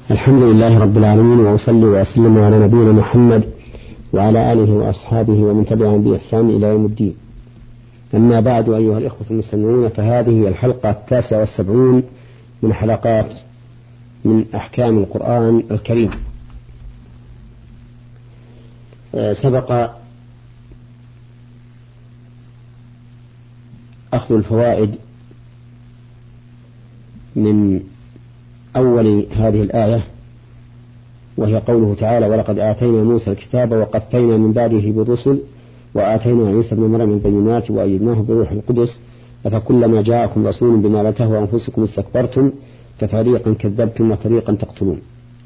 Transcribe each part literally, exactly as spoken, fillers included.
الحمد لله رب العالمين، وأصلي وأسلم على نبينا محمد وعلى آله وأصحابه ومن تبعهم بإحسان إلى يوم الدين. أما بعد، أيها الإخوة المستمعون، فهذه الحلقة التاسعة والسبعون من حلقات من أحكام القرآن الكريم. سبق أخذ الفوائد من أول هذه الآية، وهي قوله تعالى: ولقد آتينا موسى الكتاب وقفينا من بعده بالرسل وآتينا عيسى ابن مريم البينات وأيدناه بروح القدس أفكلما جاءكم رسول بما لا تهوى أنفسكم استكبرتم ففريقا كذبتم وفريقا تقتلون.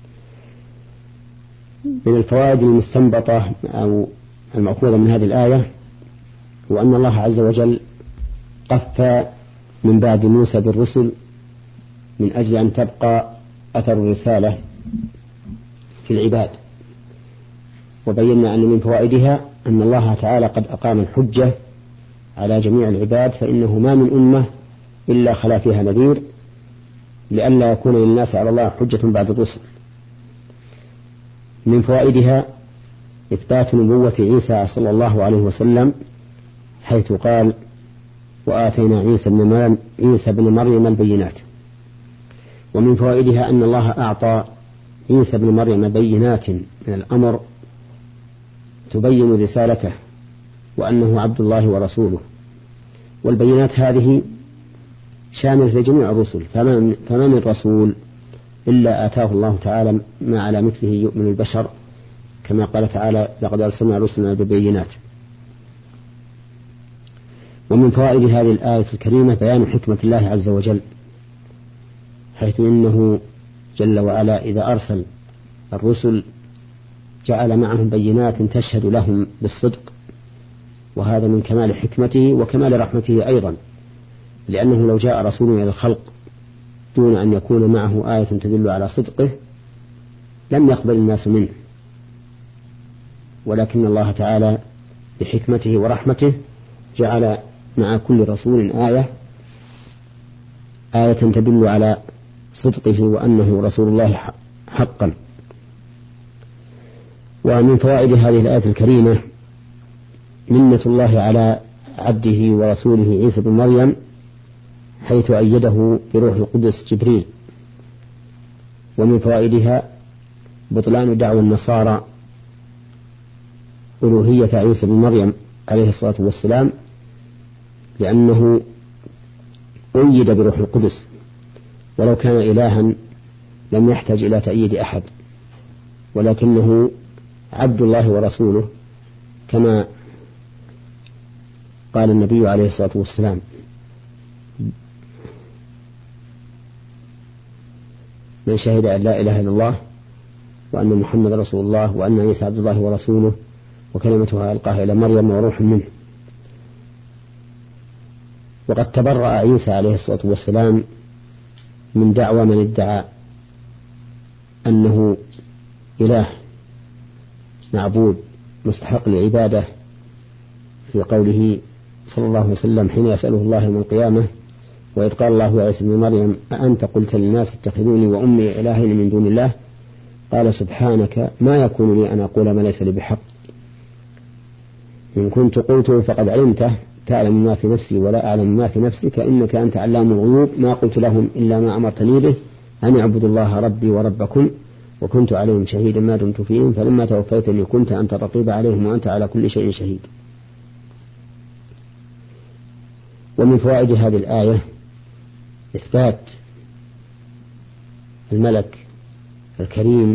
من الفوائد المستنبطة أو المأخوذة من هذه الآية هو أن الله عز وجل قفى من بعد موسى بالرسل من أجل أن تبقى أثر الرسالة في العباد، وبينا أن من فوائدها أن الله تعالى قد أقام الحجة على جميع العباد، فإنه ما من أمة إلا خلا فيها نذير، لئلا يكون للناس على الله حجة بعد الرسل. من فوائدها إثبات نبوة عيسى صلى الله عليه وسلم، حيث قال: وآتينا عيسى بن مريم, عيسى بن مريم البينات. ومن فوائدها أن الله أعطى عيسى بن مريم بينات من الأمر تبين رسالته وأنه عبد الله ورسوله، والبينات هذه شاملة لجميع الرسل، فما من رسول إلا آتاه الله تعالى ما على مثله يؤمن البشر، كما قال تعالى: لقد أرسلنا رسلنا بالبينات. ومن فوائد هذه الآية الكريمة بيان حكمة الله عز وجل، حيث إنه جل وعلا إذا أرسل الرسل جعل معهم بينات تشهد لهم بالصدق، وهذا من كمال حكمته وكمال رحمته أيضا، لأنه لو جاء رسول إلى الخلق دون أن يكون معه آية تدل على صدقه لم يقبل الناس منه، ولكن الله تعالى بحكمته ورحمته جعل مع كل رسول آية آية تدل على صدقه وأنه رسول الله حقا. ومن فوائد هذه الآية الكريمة منة الله على عبده ورسوله عيسى بن مريم، حيث أيده بروح القدس جبريل. ومن فوائدها بطلان دعوى النصارى ألوهية عيسى بن مريم عليه الصلاة والسلام، لأنه أيد بروح القدس، ولو كان إلها لم يحتاج إلى تأييد أحد، ولكنه عبد الله ورسوله، كما قال النبي عليه الصلاة والسلام: من شهد أن لا إله إلا الله وأن محمد رسول الله وأن عيسى عبد الله ورسوله وكلمتها ألقاها إلى مريم وروح منه. وقد تبرأ عيسى عليه الصلاة والسلام من دعوى من ادعى أنه إله معبود مستحق للعبادة، في قوله صلى الله عليه وسلم حين يسأله الله يوم القيامة: وإذ قال الله يا عيسى ابن مريم أأنت قلت للناس اتخذوني وأمي إلهين من دون الله قال سبحانك ما يكون لي أن أقول ما ليس لي بحق، إن كنت قلته فقد علمته تعلم ما في نفسي ولا أعلم ما في نفسك إنك أنت علام الغيوب ما قلت لهم إلا ما أمرتني به أن اعبدوا الله ربي وربكم وكنت عليهم شهيدا ما دمت فيهم فلما توفيتني كنت أنت الرقيب عليهم وأنت على كل شيء شهيد. ومن فوائد هذه الآية إثبات الملك الكريم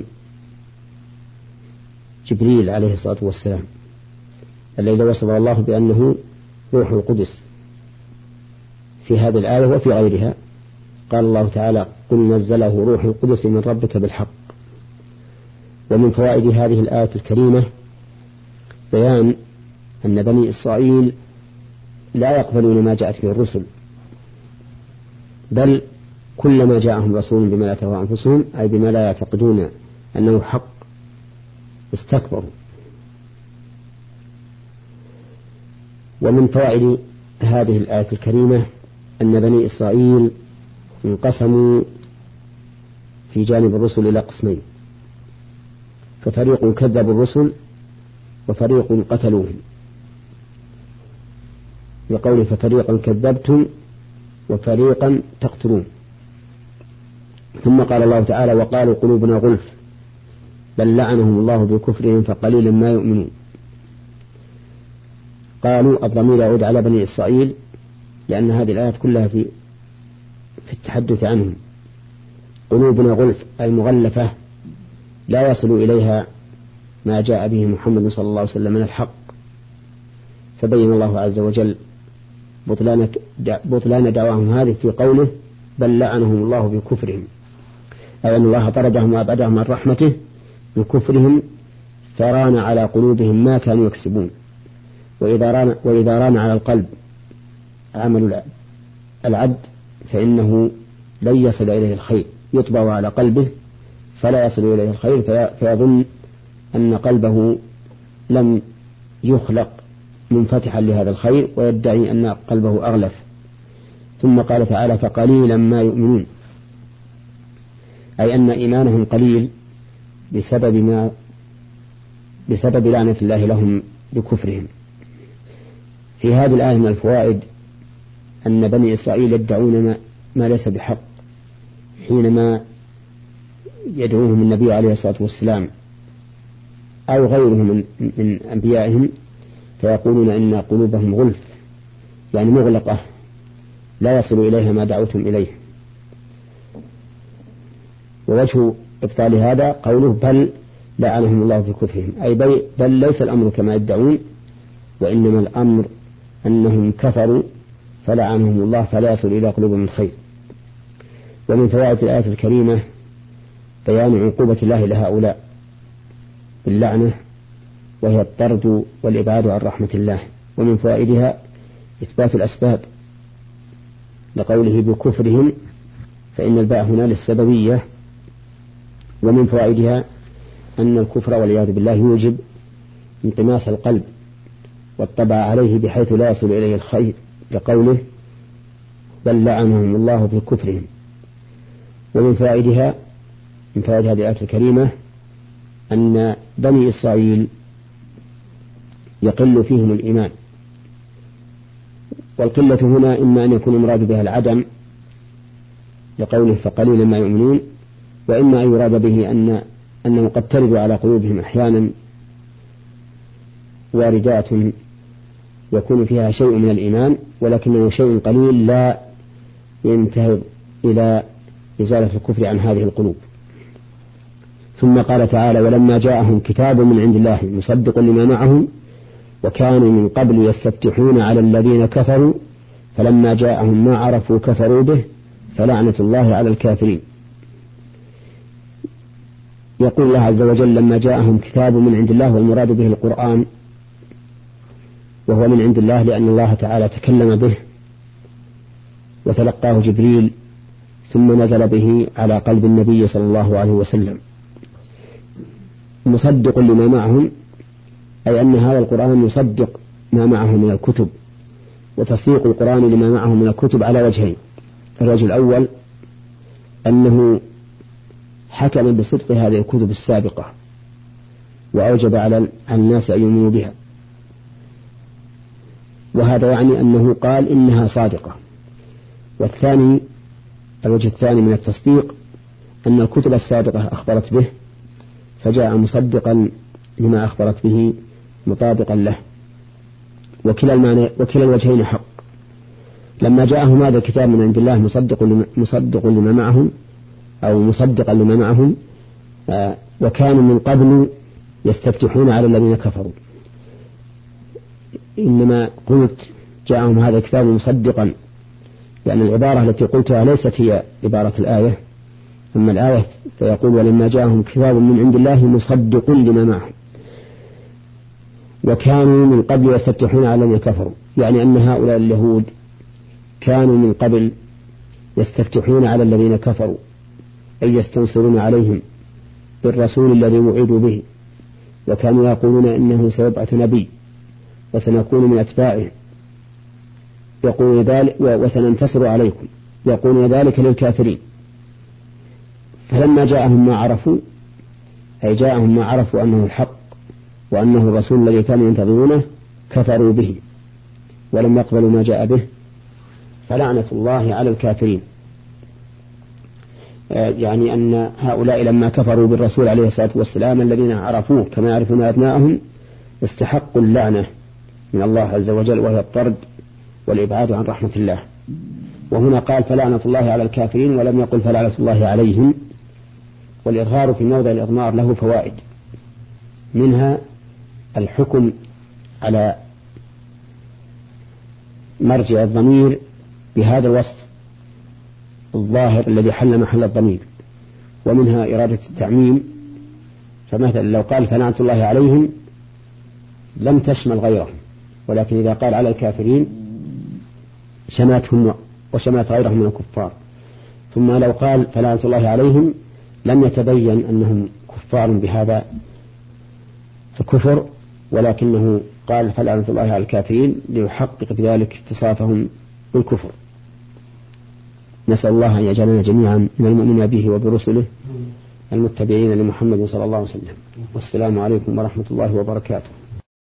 جبريل عليه الصلاة والسلام، الذي وصف الله بأنه روح القدس في هذه الآية وفي غيرها. قال الله تعالى: قل نزله روح القدس من ربك بالحق. ومن فوائد هذه الآية الكريمة بيان أن بني إسرائيل لا يقبلون ما جاءت به الرسل، بل كلما جاءهم رسول بما لا تهوى أنفسهم أي بما لا يعتقدون أنه حق استكبروا. ومن فوائد هذه الآية الكريمة أن بني إسرائيل انقسموا في جانب الرسل إلى قسمين، ففريق كذبوا الرسل وفريق قتلوهم، بقوله ففريقا كذبتم وفريقا تقتلون. ثم قال الله تعالى وقالوا قلوبنا غلف بل لعنهم الله بكفرهم فقليلا ما يؤمنون. قالوا الضمير يعود على بني إسرائيل لأن هذه الآيات كلها في في التحدث عنهم. قلوبنا غلف أي مغلفة لا يصل إليها ما جاء به محمد صلى الله عليه وسلم من الحق، فبين الله عز وجل بطلان بطلان دعواهم هذه في قوله بل لعنهم الله بكفرهم، أي أن الله طردهم وأبعدهم عن رحمته بكفرهم، فران على قلوبهم ما كانوا يكسبون. وإذا ران, وإذا ران على القلب عمل العبد فإنه لن يصل إليه الخير، يطبع على قلبه فلا يصل إليه الخير، فيظن أن قلبه لم يخلق منفتحا لهذا الخير ويدعي أن قلبه أغلف. ثم قال تعالى فقليلا ما يؤمنون، أي أن إيمانهم قليل بسبب ما بسبب لعنة الله لهم بكفرهم. في هذه الآية من الفوائد أن بني إسرائيل يدعون ما, ما ليس بحق حينما يدعوهم النبي عليه الصلاة والسلام أو غيرهم من, من أنبيائهم، فيقولون إن قلوبهم غلف يعني مغلقة لا يصل إليها ما دعوتم إليه. ووجه إبطال هذا قوله بل لعنهم الله في كفرهم، أي بل, بل ليس الأمر كما يدعون، وإنما الأمر أنهم كفروا فلعنهم الله فلا يصل إلى قلوبهم الخير. ومن فوائد الآية الكريمة بيان عقوبة الله لهؤلاء باللعنة وهي الطرد والإبعاد عن رحمة الله. ومن فوائدها إثبات الأسباب لقوله بكفرهم، فإن الباء هنا للسببية. ومن فوائدها أن الكفر والعياذ بالله يوجب انطماس القلب والطبع عليه بحيث لا يصل إليه الخير، لقوله بل لعنهم الله بكفرهم. ومن فوائدها من فوائد هذه الآية الكريمة أن بني إسرائيل يقل فيهم الإيمان، والقلة هنا إما أن يكون المراد بها العدم لقوله فقليلا ما يؤمنون، وإما أن يراد به أن أنه قد ترد على قلوبهم أحيانا واردات يكون فيها شيء من الإيمان ولكنه شيء قليل لا ينتهي إلى إزالة الكفر عن هذه القلوب. ثم قال تعالى ولما جاءهم كتاب من عند الله مصدق لما معهم وكانوا من قبل يستفتحون على الذين كفروا فلما جاءهم ما عرفوا كفروا به فلعنة الله على الكافرين. يقول الله عز وجل لما جاءهم كتاب من عند الله، والمراد به القرآن، وهو من عند الله لأن الله تعالى تكلم به وتلقاه جبريل ثم نزل به على قلب النبي صلى الله عليه وسلم. مصدق لما معهم أي أن هذا القرآن يصدق ما معه من الكتب، وتصديق القرآن لما معه من الكتب على وجهين: الوجه الأول أنه حكم بصدق هذه الكتب السابقة وأوجب على الناس أن يؤمنوا بها، وهذا يعني أنه قال إنها صادقة. والثاني الوجه الثاني من التصديق أن الكتب السابقة أخبرت به فجاء مصدقا لما أخبرت به مطابقا له، وكلا المعنى وكلا الوجهين حق. لما جاءهم هذا الكتاب من عند الله مصدق لما, مصدق لما معهم أو مصدقا لما معهم، آه وكانوا من قبل يستفتحون على الذين كفروا. إنما قلت جاءهم هذا الكتاب مصدقا لأن العبارة التي قلتها ليست هي عبارة الآية، أما الآية فيقول ولما جاءهم كتاب من عند الله مصدق لما معهم وكانوا من قبل يستفتحون على الذين كفروا، يعني أن هؤلاء اليهود كانوا من قبل يستفتحون على الذين كفروا أي يستنصرون عليهم بالرسول الذي وعدوا به، وكانوا يقولون إنه سيبعث نبي وسنكون من أتباعه، يقولون ذلك وسننتصر عليكم، يقولون ذلك للكافرين. فلما جاءهم ما عرفوا أي جاءهم ما عرفوا أنه الحق وأنه الرسول الذي كانوا ينتظرونه كفروا به ولم يقبلوا ما جاء به، فلعنة الله على الكافرين. يعني أن هؤلاء لما كفروا بالرسول عليه الصلاة والسلام الذين عرفوه كما يعرفون أبنائهم استحقوا اللعنة من الله عز وجل، وهي الطرد والإبعاد عن رحمة الله. وهنا قال فلعنة الله على الكافرين ولم يقل فلعنة الله عليهم. والإظهار في موضع الإضمار له فوائد، منها الحكم على مرجع الضمير بهذا الوصف الظاهر الذي حل محل الضمير، ومنها إرادة التعميم. فمثلا لو قال فلعنة الله عليهم لم تشمل غيرهم، ولكن إذا قال على الكافرين شملتهم وشملت غيرهم من الكفار. ثم لو قال فلعنة الله عليهم لم يتبين أنهم كفار بهذا الكفر، ولكنه قال فلعنة الله على الكافرين ليحقق بذلك اتصافهم بالكفر. نسأل الله أن يجعلنا جميعا من المؤمنين به وبرسله المتبعين لمحمد صلى الله عليه وسلم. والسلام عليكم ورحمة الله وبركاته.